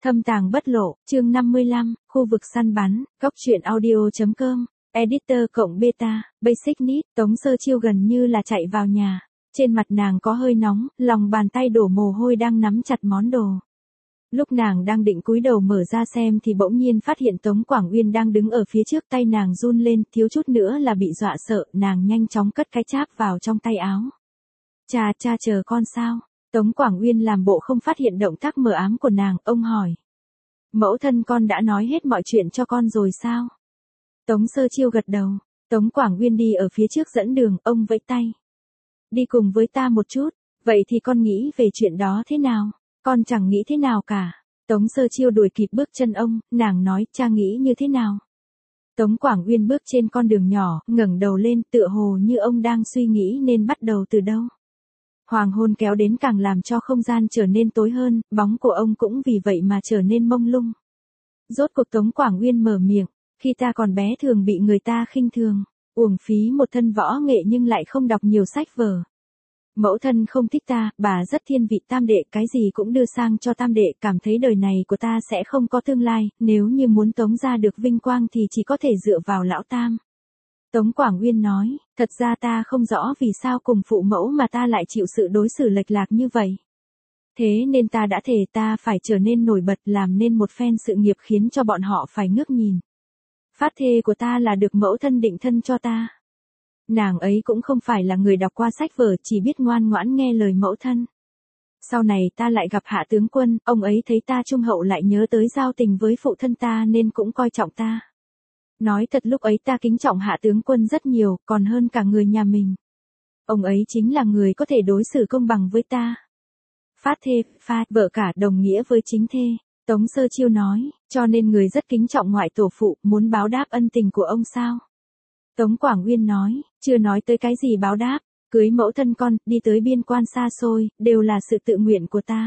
Thâm tàng bất lộ, chương 55, khu vực săn bắn, góc truyện audio.com, editor cộng beta, basic need, Tống Sơ Chiêu gần như là chạy vào nhà. Trên mặt nàng có hơi nóng, lòng bàn tay đổ mồ hôi đang nắm chặt món đồ. Lúc nàng đang định cúi đầu mở ra xem thì bỗng nhiên phát hiện Tống Quảng Uyên đang đứng ở phía trước, tay nàng run lên, thiếu chút nữa là bị dọa sợ, nàng nhanh chóng cất cái cháp vào trong tay áo. Cha chờ con sao? Tống Quảng Uyên làm bộ không phát hiện động tác mờ ám của nàng, ông hỏi. Mẫu thân con đã nói hết mọi chuyện cho con rồi sao? Tống Sơ Chiêu gật đầu. Tống Quảng Uyên đi ở phía trước dẫn đường, ông vẫy tay. Đi cùng với ta một chút, vậy thì con nghĩ về chuyện đó thế nào? Con chẳng nghĩ thế nào cả. Tống Sơ Chiêu đuổi kịp bước chân ông, nàng nói, cha nghĩ như thế nào? Tống Quảng Uyên bước trên con đường nhỏ, ngẩng đầu lên, tựa hồ như ông đang suy nghĩ nên bắt đầu từ đâu. Hoàng hôn kéo đến càng làm cho không gian trở nên tối hơn, bóng của ông cũng vì vậy mà trở nên mông lung. Rốt cuộc Tống Quảng Uyên mở miệng, khi ta còn bé thường bị người ta khinh thường, uổng phí một thân võ nghệ nhưng lại không đọc nhiều sách vở. Mẫu thân không thích ta, bà rất thiên vị tam đệ, cái gì cũng đưa sang cho tam đệ, cảm thấy đời này của ta sẽ không có tương lai, nếu như muốn Tống gia được vinh quang thì chỉ có thể dựa vào lão tam. Tống Quảng Uyên nói, thật ra ta không rõ vì sao cùng phụ mẫu mà ta lại chịu sự đối xử lệch lạc như vậy. Thế nên ta đã thề ta phải trở nên nổi bật, làm nên một phen sự nghiệp khiến cho bọn họ phải ngước nhìn. Phát thề của ta là được mẫu thân định thân cho ta. Nàng ấy cũng không phải là người đọc qua sách vở, chỉ biết ngoan ngoãn nghe lời mẫu thân. Sau này ta lại gặp Hạ tướng quân, ông ấy thấy ta trung hậu lại nhớ tới giao tình với phụ thân ta nên cũng coi trọng ta. Nói thật lúc ấy ta kính trọng Hạ tướng quân rất nhiều, còn hơn cả người nhà mình. Ông ấy chính là người có thể đối xử công bằng với ta. Phát thê, vợ cả đồng nghĩa với chính thê. Tống Sơ Chiêu nói, cho nên người rất kính trọng ngoại tổ phụ, muốn báo đáp ân tình của ông sao? Tống Quảng Uyên nói, chưa nói tới cái gì báo đáp, cưới mẫu thân con, đi tới biên quan xa xôi, đều là sự tự nguyện của ta.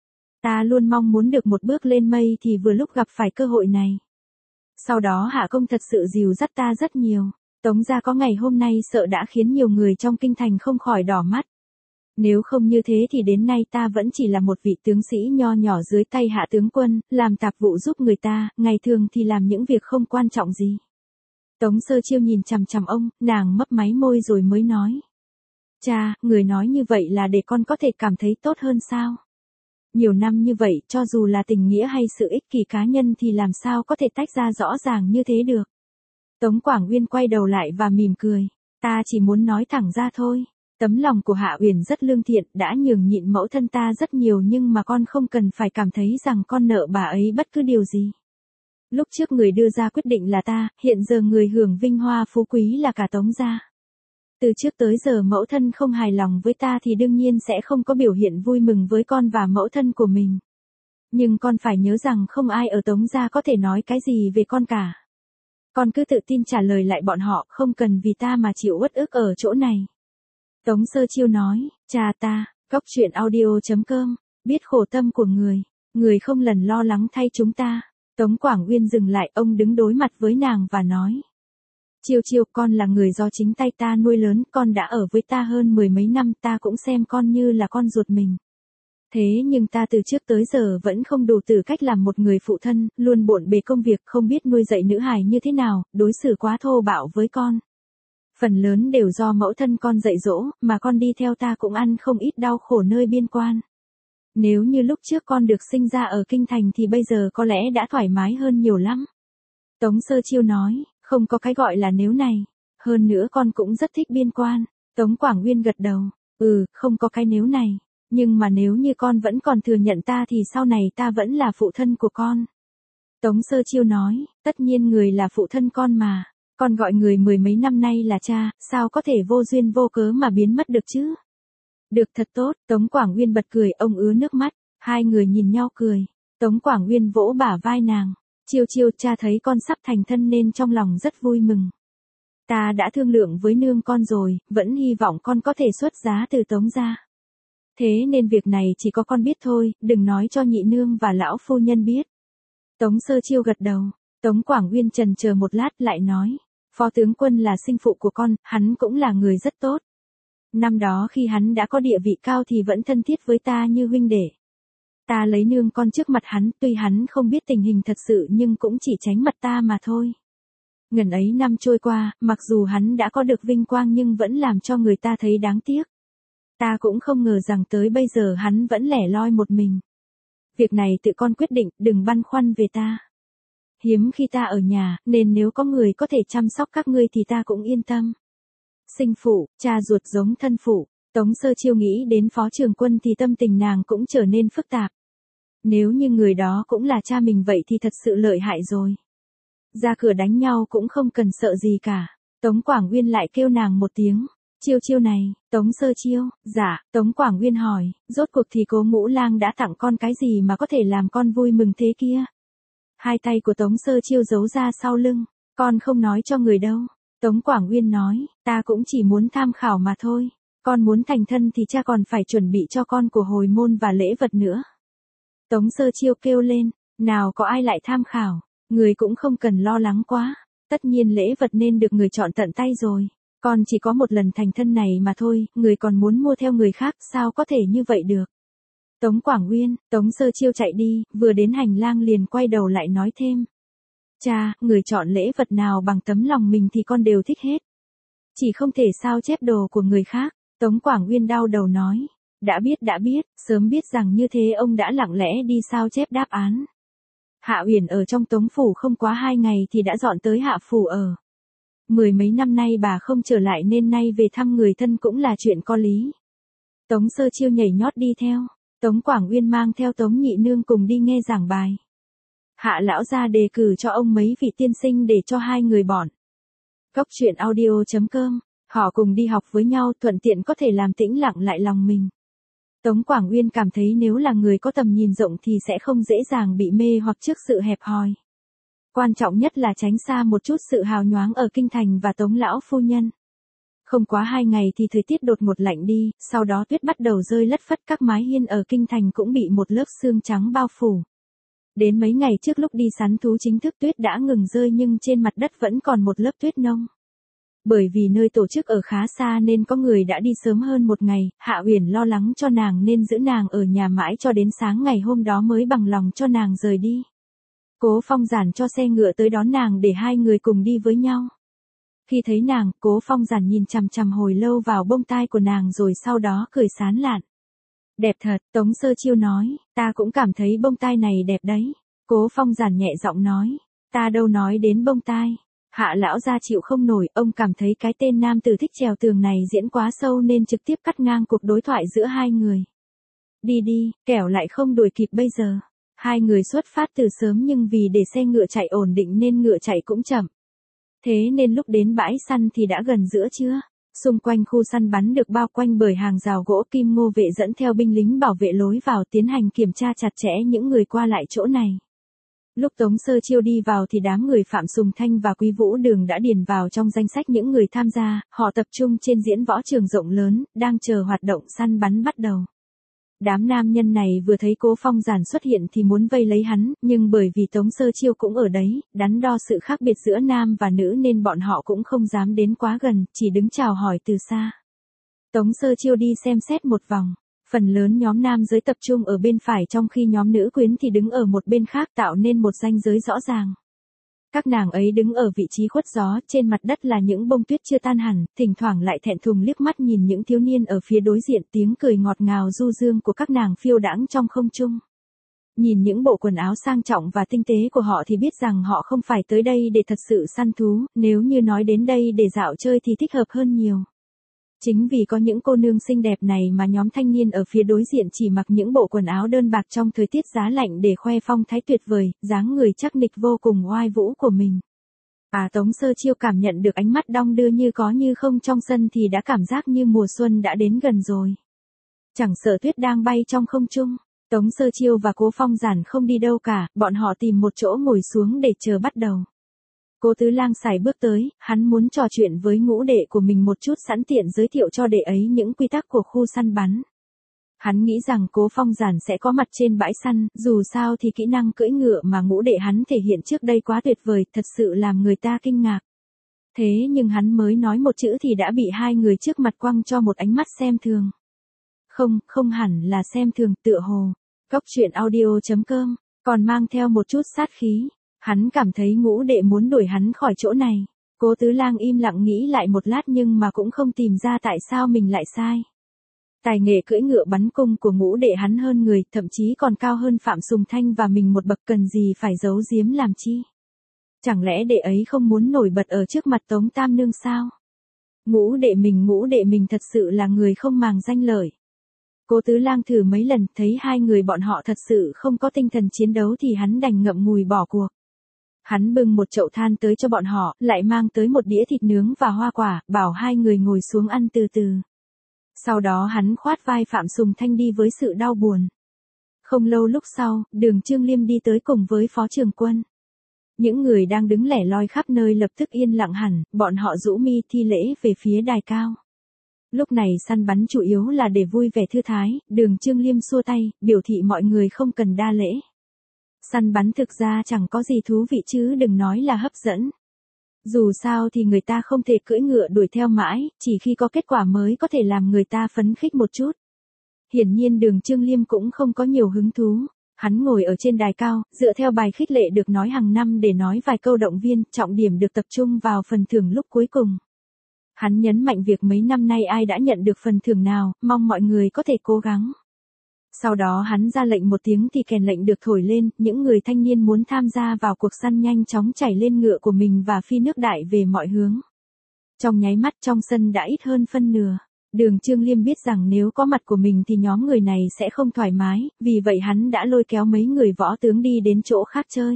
Ta luôn mong muốn được một bước lên mây thì vừa lúc gặp phải cơ hội này. Sau đó Hạ công thật sự dìu dắt ta rất nhiều. Tống gia có ngày hôm nay sợ đã khiến nhiều người trong kinh thành không khỏi đỏ mắt. Nếu không như thế thì đến nay ta vẫn chỉ là một vị tướng sĩ nho nhỏ dưới tay Hạ tướng quân, làm tạp vụ giúp người ta, ngày thường thì làm những việc không quan trọng gì. Tống Sơ Chiêu nhìn chằm chằm ông, nàng mấp máy môi rồi mới nói. Cha, người nói như vậy là để con có thể cảm thấy tốt hơn sao? Nhiều năm như vậy, cho dù là tình nghĩa hay sự ích kỷ cá nhân thì làm sao có thể tách ra rõ ràng như thế được. Tống Quảng Uyên quay đầu lại và mỉm cười. Ta chỉ muốn nói thẳng ra thôi. Tấm lòng của Hạ Uyển rất lương thiện, đã nhường nhịn mẫu thân ta rất nhiều nhưng mà con không cần phải cảm thấy rằng con nợ bà ấy bất cứ điều gì. Lúc trước người đưa ra quyết định là ta, hiện giờ người hưởng vinh hoa phú quý là cả Tống gia. Từ trước tới giờ mẫu thân không hài lòng với ta thì đương nhiên sẽ không có biểu hiện vui mừng với con và mẫu thân của mình. Nhưng con phải nhớ rằng không ai ở Tống gia có thể nói cái gì về con cả. Con cứ tự tin trả lời lại bọn họ, không cần vì ta mà chịu uất ức ở chỗ này. Tống Sơ Chiêu nói, cha ta, góc truyện audio.com, biết khổ tâm của người không lần lo lắng thay chúng ta. Tống Quảng Uyên dừng lại, ông đứng đối mặt với nàng và nói. Chiêu, con là người do chính tay ta nuôi lớn, con đã ở với ta hơn 10 mấy năm, ta cũng xem con như là con ruột mình. Thế nhưng ta từ trước tới giờ vẫn không đủ tư cách làm một người phụ thân, luôn bộn bề công việc, không biết nuôi dạy nữ hài như thế nào, đối xử quá thô bạo với con. Phần lớn đều do mẫu thân con dạy dỗ, mà con đi theo ta cũng ăn không ít đau khổ nơi biên quan. Nếu như lúc trước con được sinh ra ở kinh thành thì bây giờ có lẽ đã thoải mái hơn nhiều lắm. Tống Sơ Chiêu nói, không có cái gọi là nếu này. Hơn nữa con cũng rất thích biên quan. Tống Quảng Uyên gật đầu, không có cái nếu này. Nhưng mà nếu như con vẫn còn thừa nhận ta thì sau này ta vẫn là phụ thân của con. Tống Sơ Chiêu nói, tất nhiên người là phụ thân con mà. Con gọi người 10 mấy năm nay là cha, sao có thể vô duyên vô cớ mà biến mất được chứ? Được thật tốt, Tống Quảng Uyên bật cười, ông ứa nước mắt, hai người nhìn nhau cười. Tống Quảng Uyên vỗ bả vai nàng, Chiêu, cha thấy con sắp thành thân nên trong lòng rất vui mừng. Ta đã thương lượng với nương con rồi, vẫn hy vọng con có thể xuất giá từ Tống gia. Thế nên việc này chỉ có con biết thôi, đừng nói cho nhị nương và lão phu nhân biết. Tống Sơ Chiêu gật đầu, Tống Quảng Uyên chần chờ một lát lại nói, phó tướng quân là sinh phụ của con, hắn cũng là người rất tốt. Năm đó khi hắn đã có địa vị cao thì vẫn thân thiết với ta như huynh đệ. Ta lấy nương con trước mặt hắn, tuy hắn không biết tình hình thật sự nhưng cũng chỉ tránh mặt ta mà thôi. Ngần ấy năm trôi qua, mặc dù hắn đã có được vinh quang nhưng vẫn làm cho người ta thấy đáng tiếc. Ta cũng không ngờ rằng tới bây giờ hắn vẫn lẻ loi một mình. Việc này tự con quyết định, đừng băn khoăn về ta. Hiếm khi ta ở nhà, nên nếu có người có thể chăm sóc các ngươi thì ta cũng yên tâm. Sinh phụ, cha ruột giống thân phụ. Tống Sơ Chiêu nghĩ đến Phó Trường Quân thì tâm tình nàng cũng trở nên phức tạp. Nếu như người đó cũng là cha mình vậy thì thật sự lợi hại rồi. Ra cửa đánh nhau cũng không cần sợ gì cả. Tống Quảng Uyên lại kêu nàng một tiếng. Chiêu chiêu này, Tống Sơ Chiêu, dạ, Tống Quảng Uyên hỏi, rốt cuộc thì Cố Ngũ Lang đã tặng con cái gì mà có thể làm con vui mừng thế kia? Hai tay của Tống Sơ Chiêu giấu ra sau lưng, con không nói cho người đâu. Tống Quảng Uyên nói, ta cũng chỉ muốn tham khảo mà thôi. Con muốn thành thân thì cha còn phải chuẩn bị cho con của hồi môn và lễ vật nữa. Tống Sơ Chiêu kêu lên, nào có ai lại tham khảo, người cũng không cần lo lắng quá. Tất nhiên lễ vật nên được người chọn tận tay rồi. Con chỉ có một lần thành thân này mà thôi, người còn muốn mua theo người khác, sao có thể như vậy được. Tống Quảng Uyên, Tống Sơ Chiêu chạy đi, vừa đến hành lang liền quay đầu lại nói thêm. Cha, người chọn lễ vật nào bằng tấm lòng mình thì con đều thích hết. Chỉ không thể sao chép đồ của người khác. Tống Quảng Uyên đau đầu nói. Đã biết, sớm biết rằng như thế ông đã lặng lẽ đi sao chép đáp án. Hạ Uyển ở trong Tống Phủ không quá 2 ngày thì đã dọn tới Hạ Phủ ở. 10 mấy năm nay bà không trở lại nên nay về thăm người thân cũng là chuyện có lý. Tống Sơ Chiêu nhảy nhót đi theo. Tống Quảng Uyên mang theo Tống Nhị Nương cùng đi nghe giảng bài. Hạ lão gia đề cử cho ông mấy vị tiên sinh để cho hai người bọn. Cốc truyện audio.com, họ cùng đi học với nhau thuận tiện có thể làm tĩnh lặng lại lòng mình. Tống Quảng Uyên cảm thấy nếu là người có tầm nhìn rộng thì sẽ không dễ dàng bị mê hoặc trước sự hẹp hòi. Quan trọng nhất là tránh xa một chút sự hào nhoáng ở kinh thành và Tống lão phu nhân. Không quá 2 ngày thì thời tiết đột ngột lạnh đi, sau đó tuyết bắt đầu rơi lất phất, các mái hiên ở kinh thành cũng bị một lớp sương trắng bao phủ. Đến mấy ngày trước lúc đi săn thú chính thức tuyết đã ngừng rơi nhưng trên mặt đất vẫn còn một lớp tuyết nông. Bởi vì nơi tổ chức ở khá xa nên có người đã đi sớm hơn một ngày, Hạ Uyển lo lắng cho nàng nên giữ nàng ở nhà mãi cho đến sáng ngày hôm đó mới bằng lòng cho nàng rời đi. Cố Phong Giản cho xe ngựa tới đón nàng để hai người cùng đi với nhau. Khi thấy nàng, Cố Phong Giản nhìn chằm chằm hồi lâu vào bông tai của nàng rồi sau đó cười sán lạn. Đẹp thật, Tống Sơ Chiêu nói, ta cũng cảm thấy bông tai này đẹp đấy. Cố Phong Giản nhẹ giọng nói, ta đâu nói đến bông tai. Hạ lão gia chịu không nổi, ông cảm thấy cái tên nam tử thích trèo tường này diễn quá sâu nên trực tiếp cắt ngang cuộc đối thoại giữa hai người. Đi đi, kẻo lại không đuổi kịp bây giờ. Hai người xuất phát từ sớm nhưng vì để xe ngựa chạy ổn định nên ngựa chạy cũng chậm. Thế nên lúc đến bãi săn thì đã gần giữa trưa. Xung quanh khu săn bắn được bao quanh bởi hàng rào gỗ Kim Ngô vệ dẫn theo binh lính bảo vệ lối vào tiến hành kiểm tra chặt chẽ những người qua lại chỗ này. Lúc Tống Sơ Chiêu đi vào thì đám người Phạm Sùng Thanh và Quý Vũ Đường đã điền vào trong danh sách những người tham gia, họ tập trung trên diễn võ trường rộng lớn, đang chờ hoạt động săn bắn bắt đầu. Đám nam nhân này vừa thấy Cố Phong Giản xuất hiện thì muốn vây lấy hắn, nhưng bởi vì Tống Sơ Chiêu cũng ở đấy, đắn đo sự khác biệt giữa nam và nữ nên bọn họ cũng không dám đến quá gần, chỉ đứng chào hỏi từ xa. Tống Sơ Chiêu đi xem xét một vòng. Phần lớn nhóm nam giới tập trung ở bên phải trong khi nhóm nữ quyến thì đứng ở một bên khác tạo nên một ranh giới rõ ràng. Các nàng ấy đứng ở vị trí khuất gió, trên mặt đất là những bông tuyết chưa tan hẳn, thỉnh thoảng lại thẹn thùng liếc mắt nhìn những thiếu niên ở phía đối diện, tiếng cười ngọt ngào du dương của các nàng phiêu đãng trong không trung. Nhìn những bộ quần áo sang trọng và tinh tế của họ thì biết rằng họ không phải tới đây để thật sự săn thú, nếu như nói đến đây để dạo chơi thì thích hợp hơn nhiều. Chính vì có những cô nương xinh đẹp này mà nhóm thanh niên ở phía đối diện chỉ mặc những bộ quần áo đơn bạc trong thời tiết giá lạnh để khoe phong thái tuyệt vời, dáng người chắc nịch vô cùng oai vũ của mình. Tống Sơ Chiêu cảm nhận được ánh mắt đong đưa như có như không trong sân thì đã cảm giác như mùa xuân đã đến gần rồi. Chẳng sợ tuyết đang bay trong không trung, Tống Sơ Chiêu và Cố Phong Giản không đi đâu cả, bọn họ tìm một chỗ ngồi xuống để chờ bắt đầu. Cố Tứ Lang sải bước tới, hắn muốn trò chuyện với ngũ đệ của mình một chút sẵn tiện giới thiệu cho đệ ấy những quy tắc của khu săn bắn. Hắn nghĩ rằng Cố Phong Giản sẽ có mặt trên bãi săn, dù sao thì kỹ năng cưỡi ngựa mà ngũ đệ hắn thể hiện trước đây quá tuyệt vời, thật sự làm người ta kinh ngạc. Thế nhưng hắn mới nói một chữ thì đã bị hai người trước mặt quăng cho một ánh mắt xem thường. Không hẳn là xem thường, tựa hồ Cóc truyện audio.com, còn mang theo một chút sát khí. Hắn cảm thấy Ngũ Đệ muốn đuổi hắn khỏi chỗ này. Cố Tứ Lang im lặng nghĩ lại một lát nhưng mà cũng không tìm ra tại sao mình lại sai. Tài nghệ cưỡi ngựa bắn cung của Ngũ Đệ hắn hơn người, thậm chí còn cao hơn Phạm Sùng Thanh và mình một bậc, cần gì phải giấu giếm làm chi. Chẳng lẽ đệ ấy không muốn nổi bật ở trước mặt Tống Tam Nương sao? Ngũ đệ mình thật sự là người không màng danh lợi. Cố Tứ Lang thử mấy lần, thấy hai người bọn họ thật sự không có tinh thần chiến đấu thì hắn đành ngậm ngùi bỏ cuộc. Hắn bưng một chậu than tới cho bọn họ, lại mang tới một đĩa thịt nướng và hoa quả, bảo hai người ngồi xuống ăn từ từ. Sau đó hắn khoát vai Phạm Sùng Thanh đi với sự đau buồn. Không lâu lúc sau, Đường Trương Liêm đi tới cùng với Phó Trường Quân. Những người đang đứng lẻ loi khắp nơi lập tức yên lặng hẳn, bọn họ rũ mi thi lễ về phía đài cao. Lúc này săn bắn chủ yếu là để vui vẻ thư thái, Đường Trương Liêm xua tay, biểu thị mọi người không cần đa lễ. Săn bắn thực ra chẳng có gì thú vị chứ đừng nói là hấp dẫn. Dù sao thì người ta không thể cưỡi ngựa đuổi theo mãi, chỉ khi có kết quả mới có thể làm người ta phấn khích một chút. Hiển nhiên Đường Trương Liêm cũng không có nhiều hứng thú. Hắn ngồi ở trên đài cao, dựa theo bài khích lệ được nói hàng năm để nói vài câu động viên, trọng điểm được tập trung vào phần thưởng lúc cuối cùng. Hắn nhấn mạnh việc mấy năm nay ai đã nhận được phần thưởng nào, mong mọi người có thể cố gắng. Sau đó hắn ra lệnh một tiếng thì kèn lệnh được thổi lên, những người thanh niên muốn tham gia vào cuộc săn nhanh chóng chảy lên ngựa của mình và phi nước đại về mọi hướng. Trong nháy mắt trong sân đã ít hơn phân nửa. Đường Trương Liêm biết rằng nếu có mặt của mình thì nhóm người này sẽ không thoải mái, vì vậy hắn đã lôi kéo mấy người võ tướng đi đến chỗ khác chơi.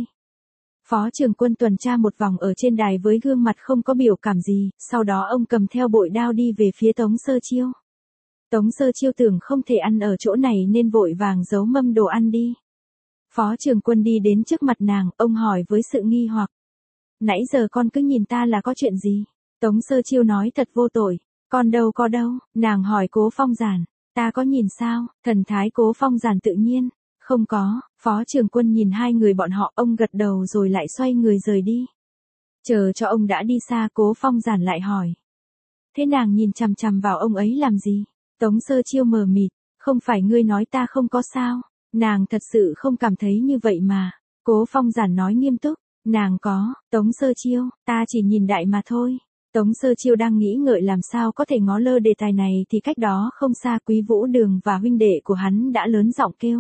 Phó Trường Quân tuần tra một vòng ở trên đài với gương mặt không có biểu cảm gì, sau đó ông cầm theo bội đao đi về phía Tống Sơ Chiêu. Tống Sơ Chiêu tưởng không thể ăn ở chỗ này nên vội vàng giấu mâm đồ ăn đi. Phó Trường Quân đi đến trước mặt nàng, ông hỏi với sự nghi hoặc. Nãy giờ con cứ nhìn ta là có chuyện gì? Tống Sơ Chiêu nói thật vô tội. Con đâu có đâu, nàng hỏi Cố Phong Giản. Ta có nhìn sao? Thần thái Cố Phong Giản tự nhiên. Không có. Phó Trường Quân nhìn hai người bọn họ, ông gật đầu rồi lại xoay người rời đi. Chờ cho ông đã đi xa, Cố Phong Giản lại hỏi. Thế nàng nhìn chằm chằm vào ông ấy làm gì? Tống Sơ Chiêu mờ mịt. Không phải ngươi nói ta không có sao? Nàng thật sự không cảm thấy như vậy mà. Cố Phong Giản nói nghiêm túc. Nàng có. Tống Sơ Chiêu, ta chỉ nhìn đại mà thôi. Tống Sơ Chiêu đang nghĩ ngợi làm sao có thể ngó lơ đề tài này thì cách đó không xa Quý Vũ Đường và huynh đệ của hắn đã lớn giọng kêu.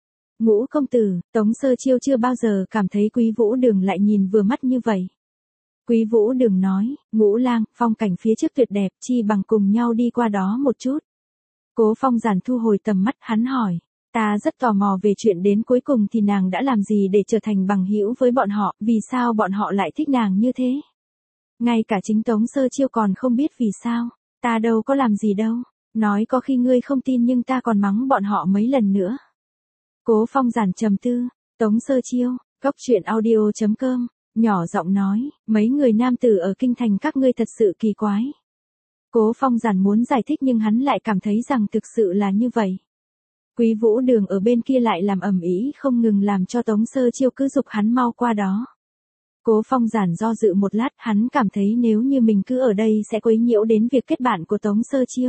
Ngũ công tử, Tống Sơ Chiêu chưa bao giờ cảm thấy Quý Vũ Đường lại nhìn vừa mắt như vậy. Quý Vũ Đường nói, Ngũ lang, phong cảnh phía trước tuyệt đẹp, chi bằng cùng nhau đi qua đó một chút. Cố Phong Giản thu hồi tầm mắt, hắn hỏi, ta rất tò mò về chuyện đến cuối cùng thì nàng đã làm gì để trở thành bằng hữu với bọn họ, vì sao bọn họ lại thích nàng như thế? Ngay cả chính Tống Sơ Chiêu còn không biết vì sao, ta đâu có làm gì đâu, nói có khi ngươi không tin nhưng ta còn mắng bọn họ mấy lần nữa. Cố Phong Giản trầm tư, Tống Sơ Chiêu, Cóc truyện audio.com, nhỏ giọng nói, mấy người nam tử ở kinh thành các ngươi thật sự kỳ quái. Cố Phong Giản muốn giải thích nhưng hắn lại cảm thấy rằng thực sự là như vậy. Quý Vũ Đường ở bên kia lại làm ầm ĩ không ngừng làm cho Tống Sơ Chiêu cứ giục hắn mau qua đó. Cố Phong Giản do dự một lát, hắn cảm thấy nếu như mình cứ ở đây sẽ quấy nhiễu đến việc kết bạn của Tống Sơ Chiêu.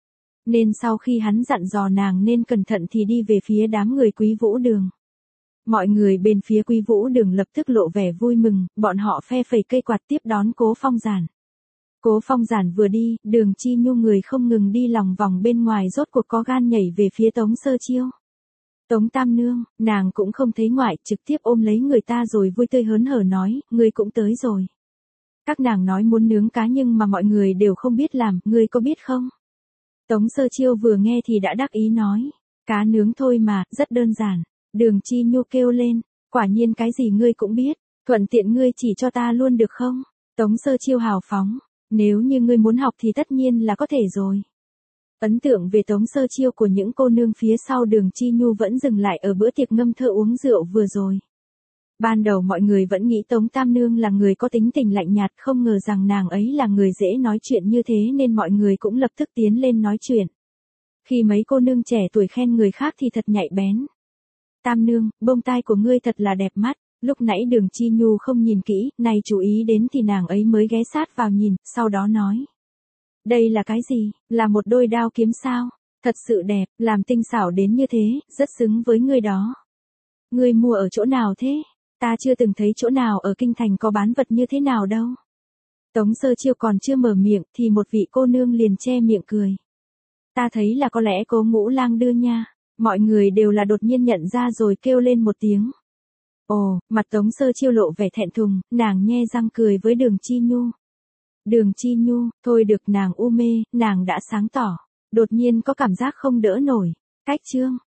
Nên sau khi hắn dặn dò nàng nên cẩn thận thì đi về phía đám người Quý Vũ Đường. Mọi người bên phía Quý Vũ Đường lập tức lộ vẻ vui mừng, bọn họ phe phẩy cây quạt tiếp đón Cố Phong Giản. Cố Phong Giản vừa đi, Đường Chi Nhu người không ngừng đi lòng vòng bên ngoài rốt cuộc có gan nhảy về phía Tống Sơ Chiêu. Tống Tam Nương, nàng cũng không thấy ngoại, trực tiếp ôm lấy người ta rồi vui tươi hớn hở nói, ngươi cũng tới rồi. Các nàng nói muốn nướng cá nhưng mà mọi người đều không biết làm, ngươi có biết không? Tống Sơ Chiêu vừa nghe thì đã đắc ý nói, cá nướng thôi mà, rất đơn giản. Đường Chi Nhu kêu lên, quả nhiên cái gì ngươi cũng biết, thuận tiện ngươi chỉ cho ta luôn được không? Tống Sơ Chiêu hào phóng, nếu như ngươi muốn học thì tất nhiên là có thể rồi. Ấn tượng về Tống Sơ Chiêu của những cô nương phía sau Đường Chi Nhu vẫn dừng lại ở bữa tiệc ngâm thơ uống rượu vừa rồi. Ban đầu mọi người vẫn nghĩ Tống Tam Nương là người có tính tình lạnh nhạt, không ngờ rằng nàng ấy là người dễ nói chuyện như thế nên mọi người cũng lập tức tiến lên nói chuyện. Khi mấy cô nương trẻ tuổi khen người khác thì thật nhạy bén. Tam Nương, bông tai của ngươi thật là đẹp mắt. Lúc nãy Đường Chi Nhu không nhìn kỹ, này chú ý đến thì nàng ấy mới ghé sát vào nhìn, sau đó nói. Đây là cái gì, là một đôi đao kiếm sao? Thật sự đẹp, làm tinh xảo đến như thế, rất xứng với ngươi đó. Ngươi mua ở chỗ nào thế? Ta chưa từng thấy chỗ nào ở kinh thành có bán vật như thế nào đâu. Tống Sơ Chiêu còn chưa mở miệng thì một vị cô nương liền che miệng cười. Ta thấy là có lẽ Cố Ngũ Lang đưa nha. Mọi người đều là đột nhiên nhận ra rồi kêu lên một tiếng. Ồ, mặt Tống Sơ Chiêu lộ vẻ thẹn thùng, nàng nhe răng cười với Đường Chi Nhu. Đường Chi Nhu, thôi được, nàng u mê, nàng đã sáng tỏ. Đột nhiên có cảm giác không đỡ nổi. Cách chương.